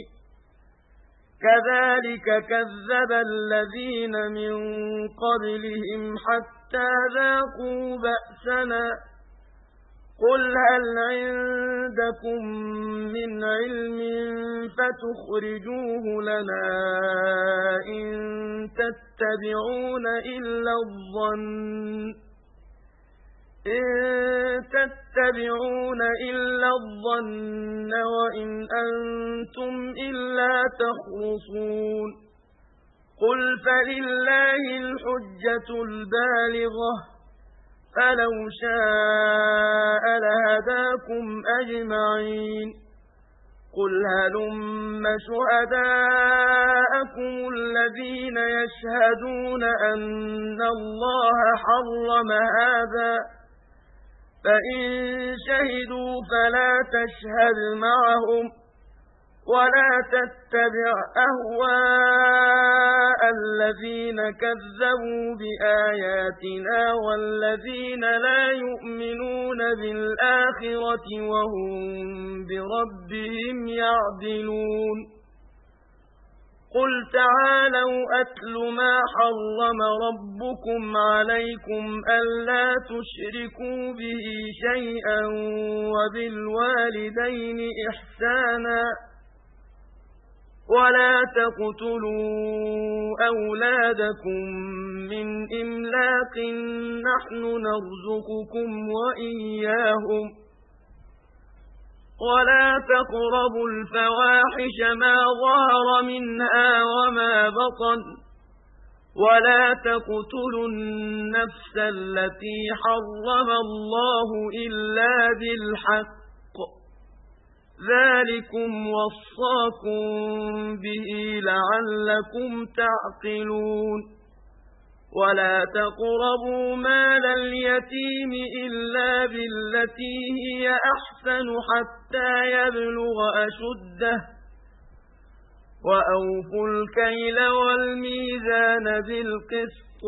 كذلك كذب الذين من قبلهم حتى ذاقوا بأسنا قل هل عندكم من علم فتخرجوه لنا إن تتبعون إلا الظن إن تتبعون إلا الظن وإن أنتم إلا تخرصون قل فلله الحجة البالغة فلو شاء لهداكم أجمعين قل هلم شهداءكم الذين يشهدون أن الله حرم هذا فإن شهدوا فلا تشهد معهم ولا تتبع أهواء الذين كذبوا بآياتنا والذين لا يؤمنون بالآخرة وهم بربهم يعدلون قل تعالوا أتل ما حرم ربكم عليكم ألا تشركوا به شيئا وبالوالدين إحسانا ولا تقتلوا أولادكم من إملاق نحن نرزقكم وإياهم ولا تقربوا الفواحش ما ظهر منها وما بطن ولا تقتلوا النفس التي حرم الله إلا بالحق ذلكم وصاكم به لعلكم تعقلون ولا تقربوا مال اليتيم إلا بالتي هي أحسن حتى يبلغ أشده وأوفوا الكيل والميزان بالقسط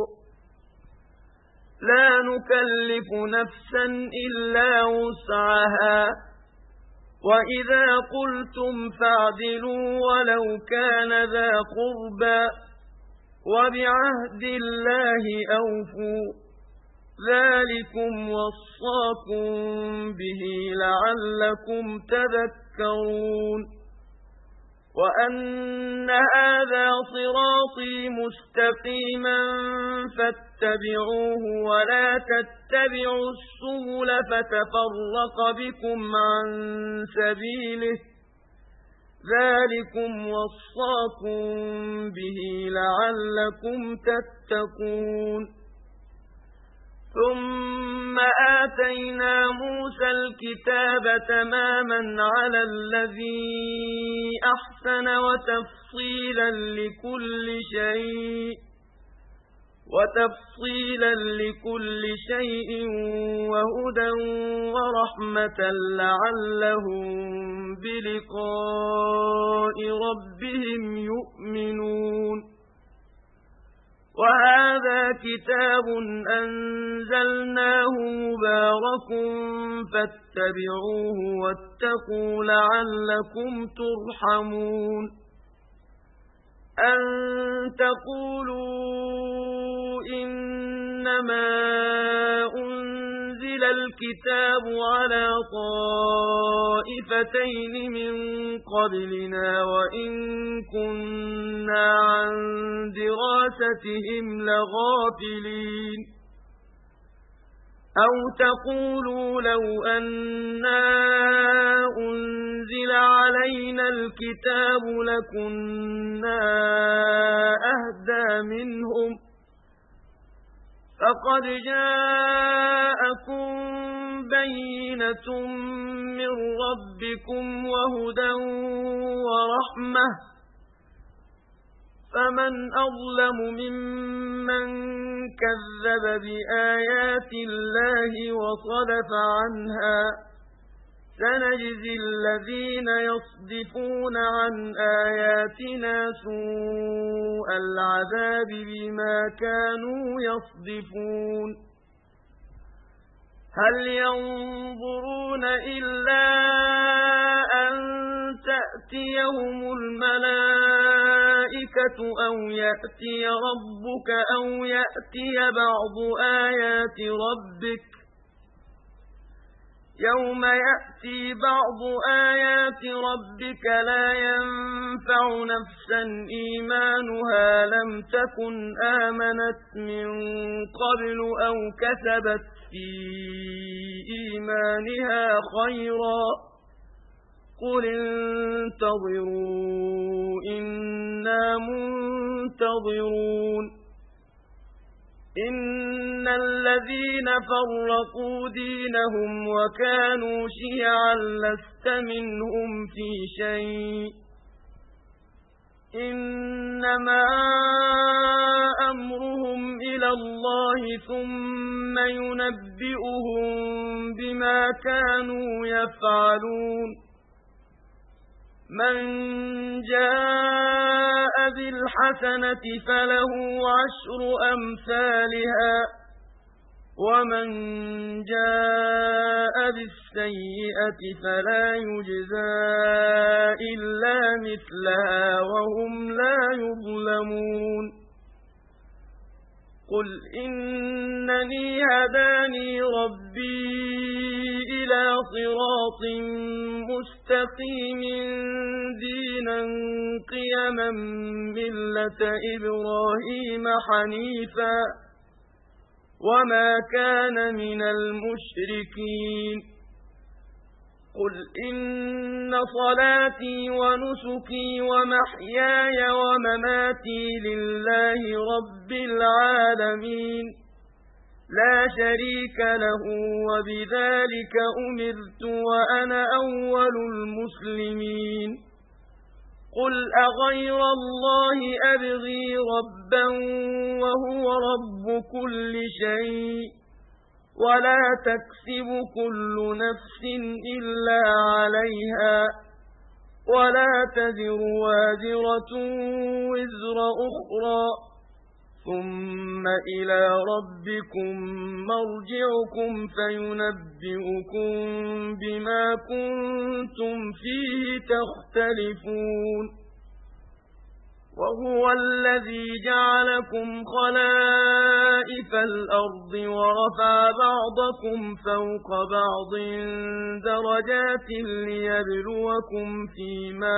لا نكلف نفسا إلا وسعها وإذا قلتم فاعدلوا ولو كان ذا قربى وبعهد الله أوفوا ذلكم وصاكم به لعلكم تذكرون وأن هذا صراطي مستقيما فاتبعوه ولا تتبعوا السبل فتفرق بكم عن سبيله ذلكم وصاكم به لعلكم تتقون ثم آتينا موسى الكتاب تماما على الذي أحسن وتفصيلا لكل شيء وتفصيلا لكل شيء وهدى ورحمة لعلهم بلقاء ربهم يؤمنون وهذا كتاب أنزلناه مبارك فاتبعوه واتقوا لعلكم ترحمون أن تقولوا إنما أنزل الكتاب على طائفتين من قبلنا وإن كنا عن دراستهم لغافلين أو تقولوا لو أنا أنزل علينا الكتاب لكنا أهدى منهم فقد جاءكم بينة من ربكم وهدى ورحمة فمن أظلم ممن كذب بآيات الله وصدف عنها سنجزي الذين يصدفون عن آياتنا سوء العذاب بما كانوا يصدفون هل ينظرون إلا أن تأتيهم الملائكة أو يأتي ربك أو يأتي بعض آيات ربك يوم يأتي بعض آيات ربك لا ينفع نفسا إيمانها لم تكن آمنت من قبل أو كسبت في إيمانها خيرا قل انتظروا إنا منتظرون إن الذين فرقوا دينهم وكانوا شيعا لست منهم في شيء إنما أمرهم إلى الله ثم ينبئهم بما كانوا يفعلون من جاء بالحسنة فله عشر أمثالها ومن جاء بالسيئة فلا يجزى إلا مثلها وهم لا يظلمون قل إنني هداني ربي إلى صراط مستقيم دينا قيما ملة إبراهيم حنيفا وما كان من المشركين قل إن صلاتي ونسكي ومحياي ومماتي لله رب العالمين لا شريك له وبذلك أمرت وأنا أول المسلمين قل أغير الله أبغي ربا وهو رب كل شيء ولا تكسب كل نفس إلا عليها ولا تزر وازرة وزر أخرى ثم إلى ربكم مرجعكم فينبئكم بما كنتم فيه تختلفون وهو الذي جعلكم خلائف الأرض ورفع بعضكم فوق بعض درجات ليبلوكم فيما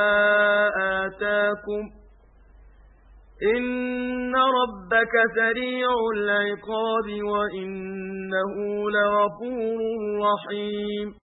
آتاكم إن ربك سريع العقاب وإنه لغفور رحيم